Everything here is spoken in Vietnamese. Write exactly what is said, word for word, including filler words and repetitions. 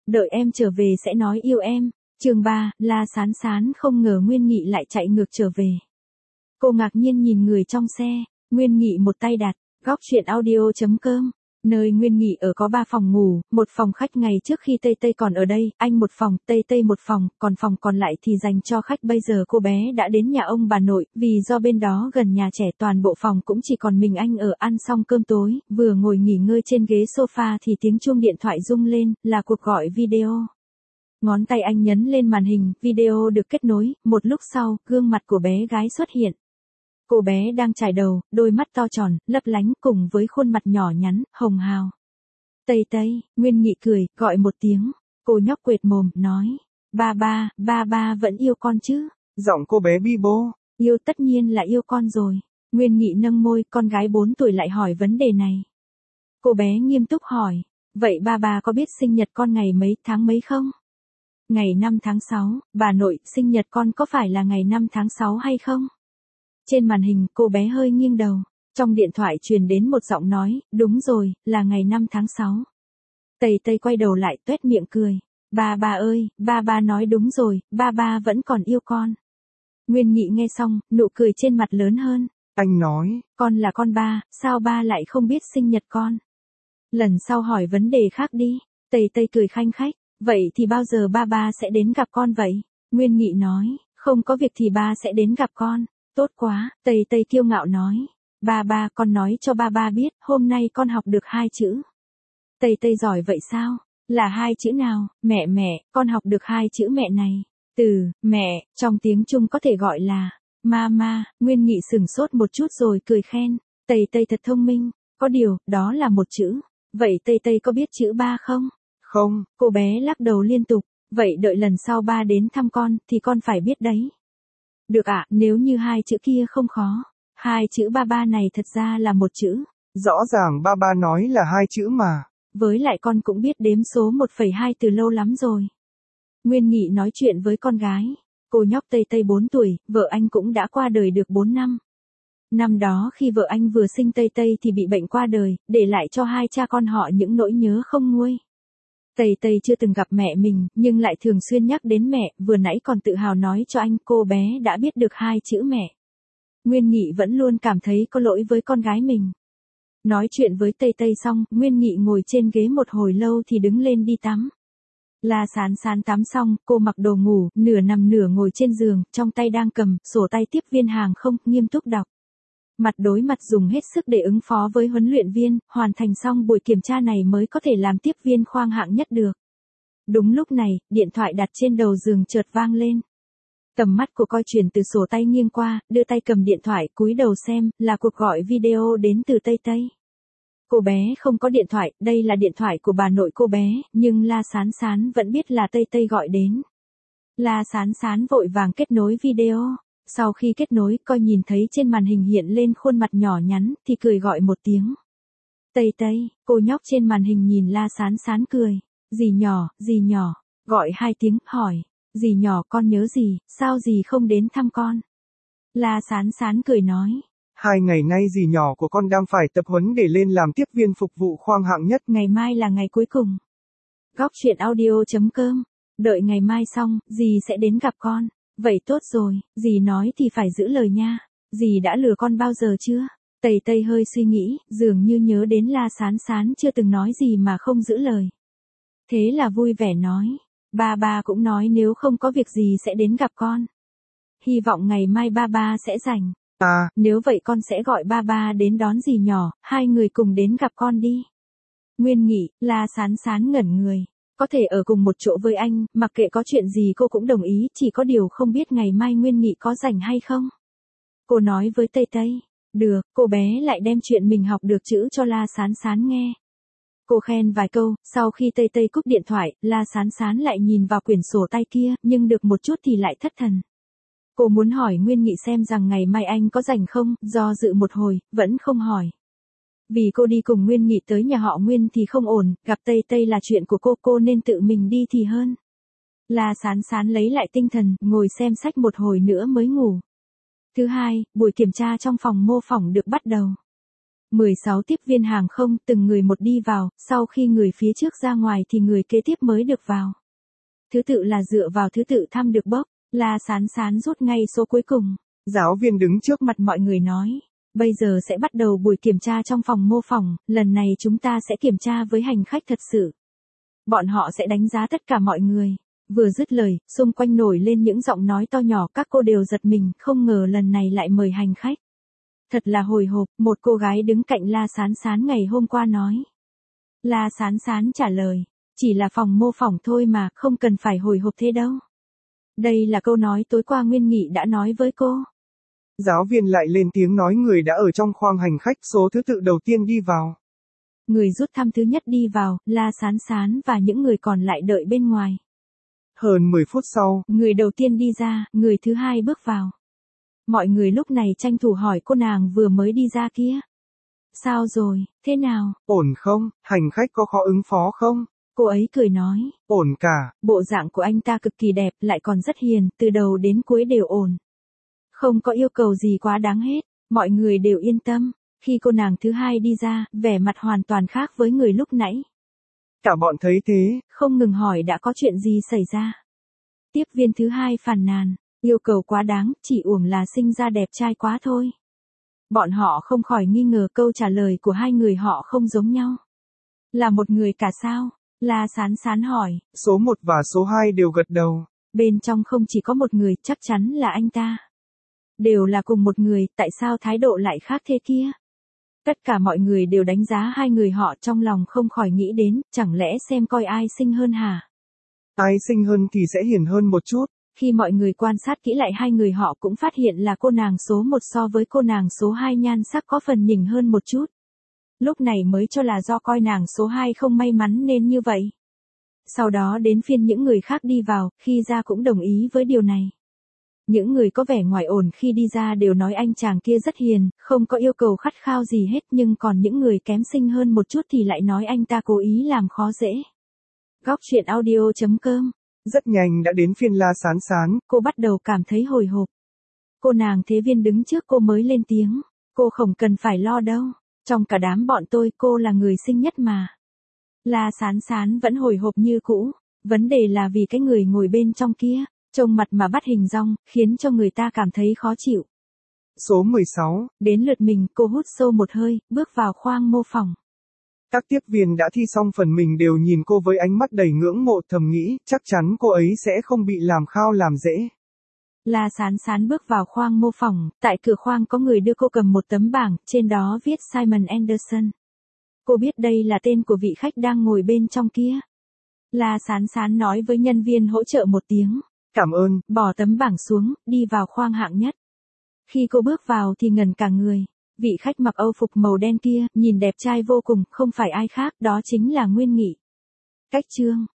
đợi em trở về sẽ nói yêu em. Chương ba, La Sán Sán không ngờ Nguyên Nghị lại chạy ngược trở về. Cô ngạc nhiên nhìn người trong xe, Nguyên Nghị một tay đặt, góc truyện audio chấm com. Nơi Nguyên Nghị ở có ba phòng ngủ, một phòng khách ngày trước khi Tây Tây còn ở đây, anh một phòng, Tây Tây một phòng, còn phòng còn lại thì dành cho khách. Bây giờ cô bé đã đến nhà ông bà nội, vì do bên đó gần nhà trẻ, toàn bộ phòng cũng chỉ còn mình anh ở. Ăn xong cơm tối, vừa ngồi nghỉ ngơi trên ghế sofa thì tiếng chuông điện thoại rung lên, là cuộc gọi video. Ngón tay anh nhấn lên màn hình, video được kết nối, một lúc sau, gương mặt của bé gái xuất hiện. Cô bé đang chải đầu, đôi mắt to tròn, lấp lánh cùng với khuôn mặt nhỏ nhắn, hồng hào. Tây Tây, Nguyên Nghị cười, gọi một tiếng. Cô nhóc quệt mồm, nói. Ba ba, ba ba vẫn yêu con chứ? Giọng cô bé bi bô. Yêu, tất nhiên là yêu con rồi. Nguyên Nghị nâng môi, con gái bốn tuổi lại hỏi vấn đề này. Cô bé nghiêm túc hỏi. Vậy ba ba có biết sinh nhật con ngày mấy, tháng mấy không? Ngày năm tháng sáu, bà nội, sinh nhật con có phải là ngày năm tháng sáu hay không? Trên màn hình, cô bé hơi nghiêng đầu. Trong điện thoại truyền đến một giọng nói, đúng rồi, là ngày năm tháng sáu. Tây Tây quay đầu lại, tuét miệng cười. Ba ba ơi, ba ba nói đúng rồi, ba ba vẫn còn yêu con. Nguyên Nghị nghe xong, nụ cười trên mặt lớn hơn. Anh nói. Con là con ba, sao ba lại không biết sinh nhật con? Lần sau hỏi vấn đề khác đi. Tây Tây cười khanh khách. Vậy thì bao giờ ba ba sẽ đến gặp con vậy? Nguyên Nghị nói, không có việc thì ba sẽ đến gặp con. Tốt quá, Tây Tây kiêu ngạo nói. Ba ba, con nói cho ba ba biết, hôm nay con học được hai chữ. Tây Tây giỏi vậy sao? Là hai chữ nào? Mẹ mẹ, con học được hai chữ mẹ này. Từ, mẹ, trong tiếng Trung có thể gọi là, mama. Nguyên Nghị sửng sốt một chút rồi cười khen. Tây Tây thật thông minh, có điều, đó là một chữ. Vậy Tây Tây có biết chữ ba không? Không. Cô bé lắc đầu liên tục. Vậy đợi lần sau ba đến thăm con, thì con phải biết đấy. Được ạ, à, nếu như hai chữ kia không khó. Hai chữ ba ba này thật ra là một chữ. Rõ ràng ba ba nói là hai chữ mà. Với lại con cũng biết đếm số một phẩy hai từ lâu lắm rồi. Nguyên Nghị nói chuyện với con gái. Cô nhóc Tây Tây bốn tuổi, vợ anh cũng đã qua đời được bốn năm. Năm đó khi vợ anh vừa sinh Tây Tây thì bị bệnh qua đời, để lại cho hai cha con họ những nỗi nhớ không nguôi. Tây Tây chưa từng gặp mẹ mình, nhưng lại thường xuyên nhắc đến mẹ, vừa nãy còn tự hào nói cho anh cô bé đã biết được hai chữ mẹ. Nguyên Nghị vẫn luôn cảm thấy có lỗi với con gái mình. Nói chuyện với Tây Tây xong, Nguyên Nghị ngồi trên ghế một hồi lâu thì đứng lên đi tắm. La Sán Sán tắm xong, cô mặc đồ ngủ, nửa nằm nửa ngồi trên giường, trong tay đang cầm sổ tay tiếp viên hàng không, nghiêm túc đọc. Mặt đối mặt dùng hết sức để ứng phó với huấn luyện viên, hoàn thành xong buổi kiểm tra này mới có thể làm tiếp viên khoang hạng nhất được. Đúng lúc này, điện thoại đặt trên đầu giường chợt vang lên. Tầm mắt của coi chuyển từ sổ tay nghiêng qua, đưa tay cầm điện thoại, cúi đầu xem, là cuộc gọi video đến từ Tây Tây. Cô bé không có điện thoại, đây là điện thoại của bà nội cô bé, nhưng La Sán Sán vẫn biết là Tây Tây gọi đến. La Sán Sán vội vàng kết nối video. Sau khi kết nối, coi nhìn thấy trên màn hình hiện lên khuôn mặt nhỏ nhắn, thì cười gọi một tiếng. Tây Tây, cô nhóc trên màn hình nhìn La Sán Sán cười. Dì nhỏ, dì nhỏ, gọi hai tiếng, hỏi. Dì nhỏ con nhớ gì, sao dì không đến thăm con? La Sán Sán cười nói. Hai ngày nay dì nhỏ của con đang phải tập huấn để lên làm tiếp viên phục vụ khoang hạng nhất. Ngày mai là ngày cuối cùng. Góc truyện audio chấm com. Đợi ngày mai xong, dì sẽ đến gặp con. Vậy tốt rồi, dì nói thì phải giữ lời nha. Dì đã lừa con bao giờ chưa? Tây Tây hơi suy nghĩ, dường như nhớ đến La Sán Sán chưa từng nói gì mà không giữ lời. Thế là vui vẻ nói. Ba ba cũng nói nếu không có việc gì sẽ đến gặp con. Hy vọng ngày mai ba ba sẽ rảnh. À, nếu vậy con sẽ gọi ba ba đến đón dì nhỏ, hai người cùng đến gặp con đi. Nguyên Nghị, La Sán Sán ngẩn người. Có thể ở cùng một chỗ với anh, mặc kệ có chuyện gì cô cũng đồng ý, chỉ có điều không biết ngày mai Nguyên Nghị có rảnh hay không. Cô nói với Tây Tây. Được, cô bé lại đem chuyện mình học được chữ cho La Sán Sán nghe. Cô khen vài câu, sau khi Tây Tây cúp điện thoại, La Sán Sán lại nhìn vào quyển sổ tay kia, nhưng được một chút thì lại thất thần. Cô muốn hỏi Nguyên Nghị xem rằng ngày mai anh có rảnh không, do dự một hồi, vẫn không hỏi. Vì cô đi cùng Nguyên Nghị tới nhà họ Nguyên thì không ổn, gặp Tây Tây là chuyện của cô, cô nên tự mình đi thì hơn. La Sán Sán lấy lại tinh thần, ngồi xem sách một hồi nữa mới ngủ. Thứ hai, buổi kiểm tra trong phòng mô phỏng được bắt đầu. mười sáu tiếp viên hàng không, từng người một đi vào, sau khi người phía trước ra ngoài thì người kế tiếp mới được vào. Thứ tự là dựa vào thứ tự thăm được bốc, La Sán Sán rút ngay số cuối cùng. Giáo viên đứng trước Mặt mọi người nói, bây giờ sẽ bắt đầu buổi kiểm tra trong phòng mô phỏng, lần này chúng ta sẽ kiểm tra với hành khách thật sự. Bọn họ sẽ đánh giá tất cả mọi người. Vừa dứt lời, xung quanh nổi lên những giọng nói to nhỏ, các cô đều giật mình, không ngờ lần này lại mời hành khách. Thật là hồi hộp, một cô gái đứng cạnh La Sán Sán ngày hôm qua nói. La Sán Sán trả lời, chỉ là phòng mô phỏng thôi mà, không cần phải hồi hộp thế đâu. Đây là câu nói tối qua Nguyên Nghị đã nói với cô. Giáo viên lại lên tiếng nói người đã ở trong khoang hành khách số thứ tự đầu tiên đi vào. Người rút thăm thứ nhất đi vào, La Sán Sán và những người còn lại đợi bên ngoài. Hơn mười phút sau, người đầu tiên đi ra, người thứ hai bước vào. Mọi người lúc này tranh thủ hỏi cô nàng vừa mới đi ra kia. Sao rồi, thế nào? Ổn không, hành khách có khó ứng phó không? Cô ấy cười nói. Ổn cả. Bộ dạng của anh ta cực kỳ đẹp, lại còn rất hiền, từ đầu đến cuối đều ổn. Không có yêu cầu gì quá đáng hết, mọi người đều yên tâm. Khi cô nàng thứ hai đi ra, vẻ mặt hoàn toàn khác với người lúc nãy. Cả bọn thấy thế, không ngừng hỏi đã có chuyện gì xảy ra. Tiếp viên thứ hai phàn nàn, yêu cầu quá đáng, chỉ uổng là sinh ra đẹp trai quá thôi. Bọn họ không khỏi nghi ngờ câu trả lời của hai người họ không giống nhau. Là một người cả sao? La Sán Sán hỏi. Số một và số hai đều gật đầu. Bên trong không chỉ có một người, chắc chắn là anh ta. Đều là cùng một người, tại sao thái độ lại khác thế kia? Tất cả mọi người đều đánh giá hai người họ, trong lòng không khỏi nghĩ đến, chẳng lẽ xem coi ai xinh hơn hả? Ai xinh hơn thì sẽ hiền hơn một chút. Khi mọi người quan sát kỹ lại hai người họ cũng phát hiện là cô nàng số một so với cô nàng số hai nhan sắc có phần nhỉnh hơn một chút. Lúc này mới cho là do coi nàng số hai không may mắn nên như vậy. Sau đó đến phiên những người khác đi vào, khi ra cũng đồng ý với điều này. Những người có vẻ ngoài ổn khi đi ra đều nói anh chàng kia rất hiền, không có yêu cầu khắt khao gì hết, nhưng còn những người kém xinh hơn một chút thì lại nói anh ta cố ý làm khó dễ. Góc truyện audio chấm com. Rất nhanh đã đến phiên La Sán Sán. Cô bắt đầu cảm thấy hồi hộp. Cô nàng thế viên đứng trước cô mới lên tiếng. Cô không cần phải lo đâu. Trong cả đám bọn tôi cô là người xinh nhất mà. La Sán Sán vẫn hồi hộp như cũ. Vấn đề là vì cái người ngồi bên trong kia. Trông mặt mà bắt hình dong, khiến cho người ta cảm thấy khó chịu. Số mười sáu. Đến lượt mình, cô hút sâu một hơi, bước vào khoang mô phỏng. Các tiếp viên đã thi xong phần mình đều nhìn cô với ánh mắt đầy ngưỡng mộ, thầm nghĩ, chắc chắn cô ấy sẽ không bị làm khao làm dễ. La Sán Sán bước vào khoang mô phỏng, tại cửa khoang có người đưa cô cầm một tấm bảng, trên đó viết Simon Anderson. Cô biết đây là tên của vị khách đang ngồi bên trong kia. La Sán Sán nói với nhân viên hỗ trợ một tiếng. Cảm ơn, bỏ tấm bảng xuống, đi vào khoang hạng nhất. Khi cô bước vào thì ngần cả người. Vị khách mặc âu phục màu đen kia, nhìn đẹp trai vô cùng, không phải ai khác, đó chính là Nguyên Nghị. Cách chương